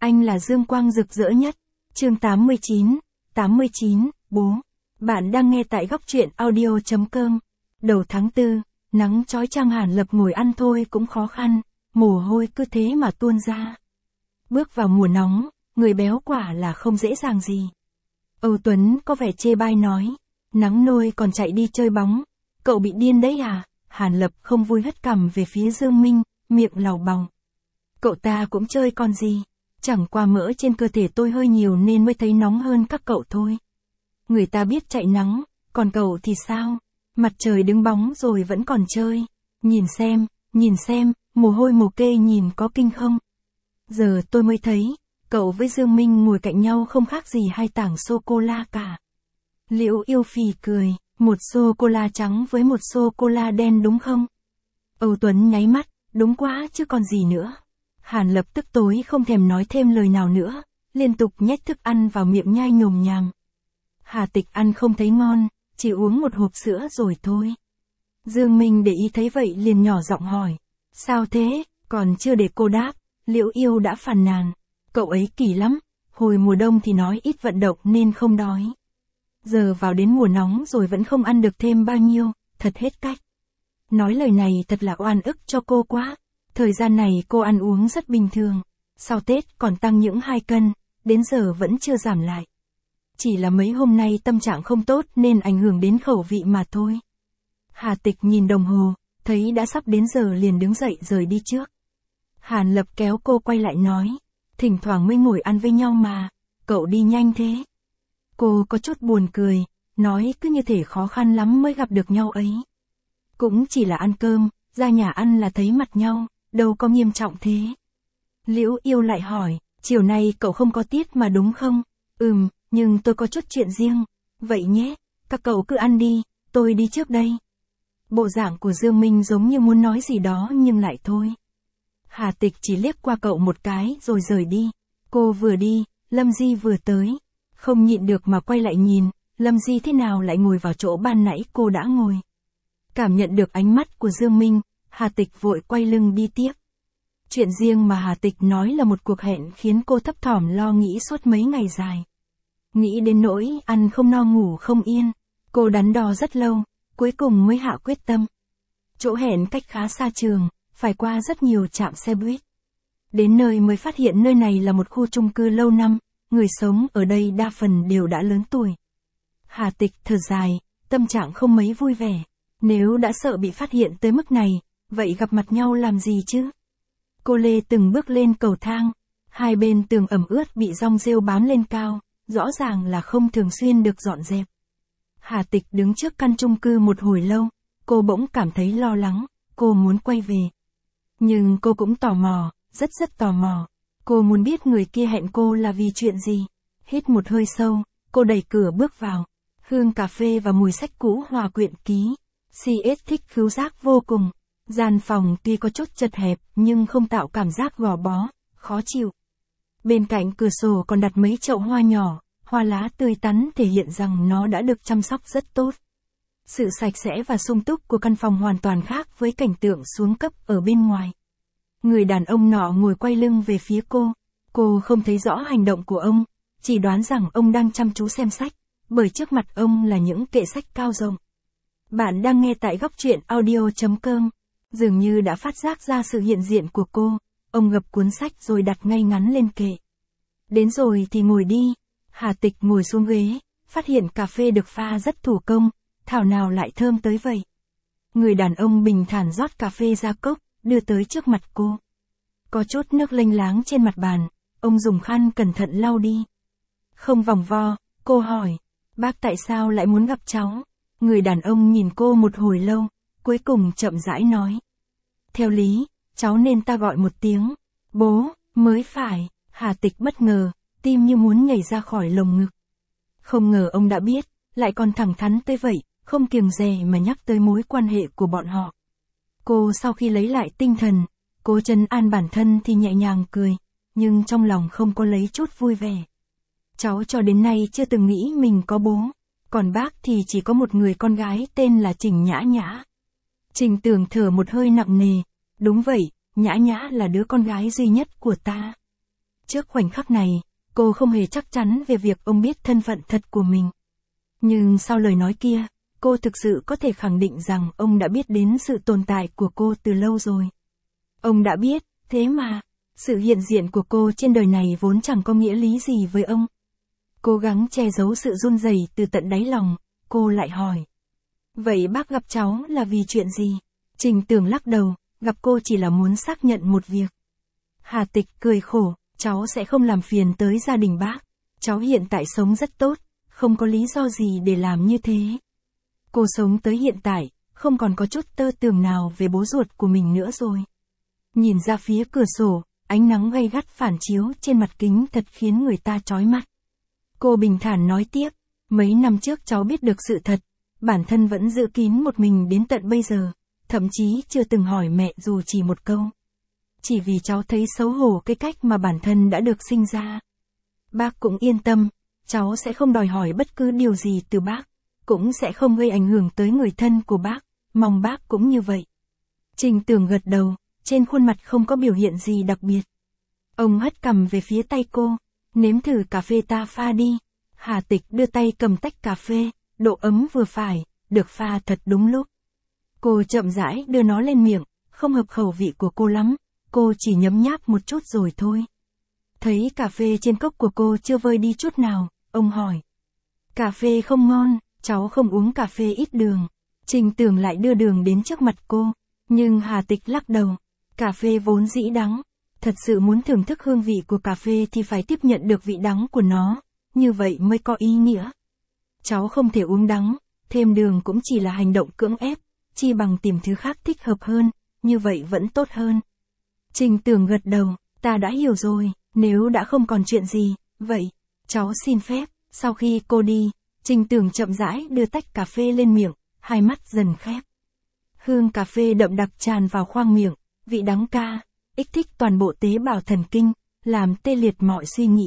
Anh là dương quang rực rỡ nhất. Chương 89, bố. Bạn đang nghe tại góc truyện audio.com. Đầu tháng 4, nắng chói chang Hàn Lập ngồi ăn thôi cũng khó khăn, mồ hôi cứ thế mà tuôn ra. Bước vào mùa nóng, người béo quả là không dễ dàng gì. Âu Tuấn có vẻ chê bai nói, nắng nôi còn chạy đi chơi bóng, cậu bị điên đấy à? Hàn Lập không vui hất cằm về phía Dương Minh, miệng lầu bầu. Cậu ta cũng chơi con gì, chẳng qua mỡ trên cơ thể tôi hơi nhiều nên mới thấy nóng hơn các cậu thôi. Người ta biết chạy nắng, còn cậu thì sao? Mặt trời đứng bóng rồi vẫn còn chơi. Nhìn xem, mồ hôi mồ kê nhìn có kinh không? Giờ tôi mới thấy, cậu với Dương Minh ngồi cạnh nhau không khác gì hai tảng sô-cô-la cả. Liễu Yêu Phì cười, một sô-cô-la trắng với một sô-cô-la đen đúng không? Âu Tuấn nháy mắt, đúng quá chứ còn gì nữa. Hàn Lập tức tối không thèm nói thêm lời nào nữa, liên tục nhét thức ăn vào miệng nhai nhồm nhàng. Hà Tịch ăn không thấy ngon, chỉ uống một hộp sữa rồi thôi. Dương Minh để ý thấy vậy liền nhỏ giọng hỏi, sao thế? Còn chưa để cô đáp, Liễu Yêu đã phàn nàn, cậu ấy kỳ lắm, hồi mùa đông thì nói ít vận động nên không đói. Giờ vào đến mùa nóng rồi vẫn không ăn được thêm bao nhiêu, thật hết cách. Nói lời này thật là oan ức cho cô quá. Thời gian này cô ăn uống rất bình thường, sau Tết còn tăng những 2 cân, đến giờ vẫn chưa giảm lại. Chỉ là mấy hôm nay tâm trạng không tốt nên ảnh hưởng đến khẩu vị mà thôi. Hà Tịch nhìn đồng hồ, thấy đã sắp đến giờ liền đứng dậy rời đi trước. Hàn Lập kéo cô quay lại nói, thỉnh thoảng mới ngồi ăn với nhau mà, cậu đi nhanh thế. Cô có chút buồn cười, nói cứ như thể khó khăn lắm mới gặp được nhau ấy. Cũng chỉ là ăn cơm, ra nhà ăn là thấy mặt nhau, đâu có nghiêm trọng thế. Liễu Yêu lại hỏi, chiều nay cậu không có tiết mà đúng không? Nhưng tôi có chút chuyện riêng. Vậy nhé, các cậu cứ ăn đi, tôi đi trước đây. Bộ dạng của Dương Minh giống như muốn nói gì đó nhưng lại thôi. Hà Tịch chỉ liếc qua cậu một cái rồi rời đi. Cô vừa đi, Lâm Di vừa tới. Không nhịn được mà quay lại nhìn, Lâm Di thế nào lại ngồi vào chỗ ban nãy cô đã ngồi. Cảm nhận được ánh mắt của Dương Minh, Hà Tịch vội quay lưng đi tiếp. Chuyện riêng mà Hà Tịch nói là một cuộc hẹn khiến cô thấp thỏm lo nghĩ suốt mấy ngày dài. Nghĩ đến nỗi ăn không no ngủ không yên, cô đắn đo rất lâu, cuối cùng mới hạ quyết tâm. Chỗ hẹn cách khá xa trường, phải qua rất nhiều trạm xe buýt. Đến nơi mới phát hiện nơi này là một khu chung cư lâu năm, người sống ở đây đa phần đều đã lớn tuổi. Hà Tịch thở dài, tâm trạng không mấy vui vẻ. Nếu đã sợ bị phát hiện tới mức này, vậy gặp mặt nhau làm gì chứ? Cô Lê từng bước lên cầu thang, hai bên tường ẩm ướt bị dong rêu bám lên cao, rõ ràng là không thường xuyên được dọn dẹp. Hà Tịch đứng trước căn chung cư một hồi lâu, cô bỗng cảm thấy lo lắng, cô muốn quay về. Nhưng cô cũng tò mò, rất tò mò. Cô muốn biết người kia hẹn cô là vì chuyện gì. Hít một hơi sâu, cô đẩy cửa bước vào. Hương cà phê và mùi sách cũ hòa quyện ký. CS thích khứu giác vô cùng. Gian phòng tuy có chút chật hẹp nhưng không tạo cảm giác gò bó, khó chịu. Bên cạnh cửa sổ còn đặt mấy chậu hoa nhỏ, hoa lá tươi tắn thể hiện rằng nó đã được chăm sóc rất tốt. Sự sạch sẽ và sung túc của căn phòng hoàn toàn khác với cảnh tượng xuống cấp ở bên ngoài. Người đàn ông nọ ngồi quay lưng về phía cô không thấy rõ hành động của ông, chỉ đoán rằng ông đang chăm chú xem sách, bởi trước mặt ông là những kệ sách cao rộng. Bạn đang nghe tại góc truyện audio.com. Dường như đã phát giác ra sự hiện diện của cô, ông gập cuốn sách rồi đặt ngay ngắn lên kệ. Đến rồi thì ngồi đi. Hà Tịch ngồi xuống ghế, phát hiện cà phê được pha rất thủ công, thảo nào lại thơm tới vậy. Người đàn ông bình thản rót cà phê ra cốc, đưa tới trước mặt cô. Có chút nước lênh láng trên mặt bàn, ông dùng khăn cẩn thận lau đi. Không vòng vo, cô hỏi, bác tại sao lại muốn gặp cháu? Người đàn ông nhìn cô một hồi lâu, cuối cùng chậm rãi nói. Theo lý, cháu nên ta gọi một tiếng, bố, mới phải. Hà Tịch bất ngờ, tim như muốn nhảy ra khỏi lồng ngực. Không ngờ ông đã biết, lại còn thẳng thắn tới vậy, không kiêng dè mà nhắc tới mối quan hệ của bọn họ. Cô sau khi lấy lại tinh thần, cố trấn an bản thân thì nhẹ nhàng cười, nhưng trong lòng không có lấy chút vui vẻ. Cháu cho đến nay chưa từng nghĩ mình có bố, còn bác thì chỉ có một người con gái tên là Trình Nhã Nhã. Trình Tường thở một hơi nặng nề, đúng vậy, Nhã Nhã là đứa con gái duy nhất của ta. trước khoảnh khắc này, cô không hề chắc chắn về việc ông biết thân phận thật của mình. Nhưng sau lời nói kia, cô thực sự có thể khẳng định rằng ông đã biết đến sự tồn tại của cô từ lâu rồi. Ông đã biết, thế mà, sự hiện diện của cô trên đời này vốn chẳng có nghĩa lý gì với ông. Cố gắng che giấu sự run rẩy từ tận đáy lòng, cô lại hỏi. Vậy bác gặp cháu là vì chuyện gì? Trình Tường lắc đầu, gặp cô chỉ là muốn xác nhận một việc. Hà Tịch cười khổ, cháu sẽ không làm phiền tới gia đình bác. Cháu hiện tại sống rất tốt, không có lý do gì để làm như thế. Cô sống tới hiện tại, không còn có chút tơ tưởng nào về bố ruột của mình nữa rồi. Nhìn ra phía cửa sổ, ánh nắng gay gắt phản chiếu trên mặt kính thật khiến người ta chói mắt. Cô bình thản nói tiếp, mấy năm trước cháu biết được sự thật, bản thân vẫn giữ kín một mình đến tận bây giờ, thậm chí chưa từng hỏi mẹ dù chỉ một câu. Chỉ vì cháu thấy xấu hổ cái cách mà bản thân đã được sinh ra. Bác cũng yên tâm, cháu sẽ không đòi hỏi bất cứ điều gì từ bác, cũng sẽ không gây ảnh hưởng tới người thân của bác, mong bác cũng như vậy. Trình Tường gật đầu, trên khuôn mặt không có biểu hiện gì đặc biệt. Ông hất cằm về phía tay cô, nếm thử cà phê ta pha đi. Hà Tịch đưa tay cầm tách cà phê, độ ấm vừa phải, được pha thật đúng lúc. Cô chậm rãi đưa nó lên miệng, không hợp khẩu vị của cô lắm, cô chỉ nhấm nháp một chút rồi thôi. Thấy cà phê trên cốc của cô chưa vơi đi chút nào, ông hỏi. Cà phê không ngon, cháu không uống cà phê ít đường. Trình Tường lại đưa đường đến trước mặt cô, nhưng Hà Tịch lắc đầu. Cà phê vốn dĩ đắng, thật sự muốn thưởng thức hương vị của cà phê thì phải tiếp nhận được vị đắng của nó, như vậy mới có ý nghĩa. Cháu không thể uống đắng, thêm đường cũng chỉ là hành động cưỡng ép, chi bằng tìm thứ khác thích hợp hơn, như vậy vẫn tốt hơn. Trình Tường gật đầu, ta đã hiểu rồi, nếu đã không còn chuyện gì, vậy, cháu xin phép. Sau khi cô đi, Trình Tường chậm rãi đưa tách cà phê lên miệng, hai mắt dần khép. Hương cà phê đậm đặc tràn vào khoang miệng, vị đắng kích thích toàn bộ tế bào thần kinh, làm tê liệt mọi suy nghĩ.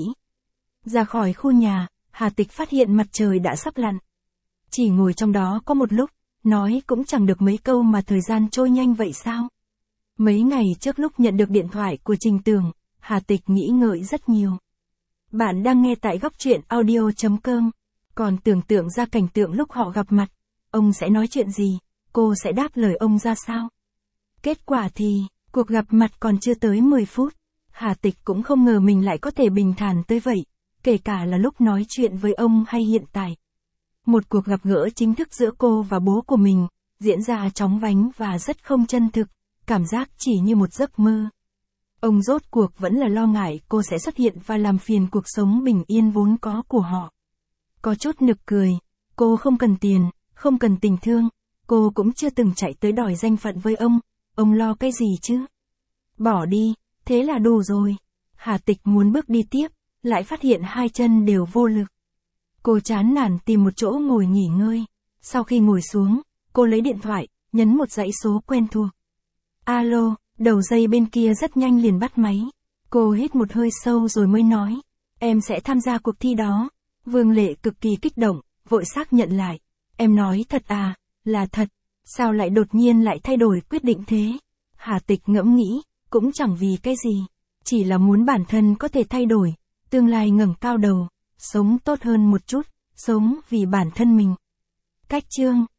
Ra khỏi khu nhà, Hà Tịch phát hiện mặt trời đã sắp lặn. Chỉ ngồi trong đó có một lúc, nói cũng chẳng được mấy câu mà thời gian trôi nhanh vậy sao? Mấy ngày trước lúc nhận được điện thoại của Trình Tường, Hà Tịch nghĩ ngợi rất nhiều. Bạn đang nghe tại góc truyện audio.com, còn tưởng tượng ra cảnh tượng lúc họ gặp mặt, ông sẽ nói chuyện gì, cô sẽ đáp lời ông ra sao? Kết quả thì, cuộc gặp mặt còn chưa tới 10 phút, Hà Tịch cũng không ngờ mình lại có thể bình thản tới vậy, kể cả là lúc nói chuyện với ông hay hiện tại. Một cuộc gặp gỡ chính thức giữa cô và bố của mình, diễn ra chóng vánh và rất không chân thực, cảm giác chỉ như một giấc mơ. Ông rốt cuộc vẫn là lo ngại cô sẽ xuất hiện và làm phiền cuộc sống bình yên vốn có của họ. Có chút nực cười, cô không cần tiền, không cần tình thương, cô cũng chưa từng chạy tới đòi danh phận với ông lo cái gì chứ? Bỏ đi, thế là đủ rồi. Hà Tịch muốn bước đi tiếp, lại phát hiện hai chân đều vô lực. Cô chán nản tìm một chỗ ngồi nghỉ ngơi. Sau khi ngồi xuống, cô lấy điện thoại, nhấn một dãy số quen thuộc. Alo, đầu dây bên kia rất nhanh liền bắt máy. Cô hít một hơi sâu rồi mới nói. Em sẽ tham gia cuộc thi đó. Vương Lệ cực kỳ kích động, vội xác nhận lại. Em nói thật à, là thật. Sao lại đột nhiên lại thay đổi quyết định thế? Hà Tịch ngẫm nghĩ, cũng chẳng vì cái gì. Chỉ là muốn bản thân có thể thay đổi, tương lai ngẩng cao đầu, sống tốt hơn một chút, sống vì bản thân mình. Cách chương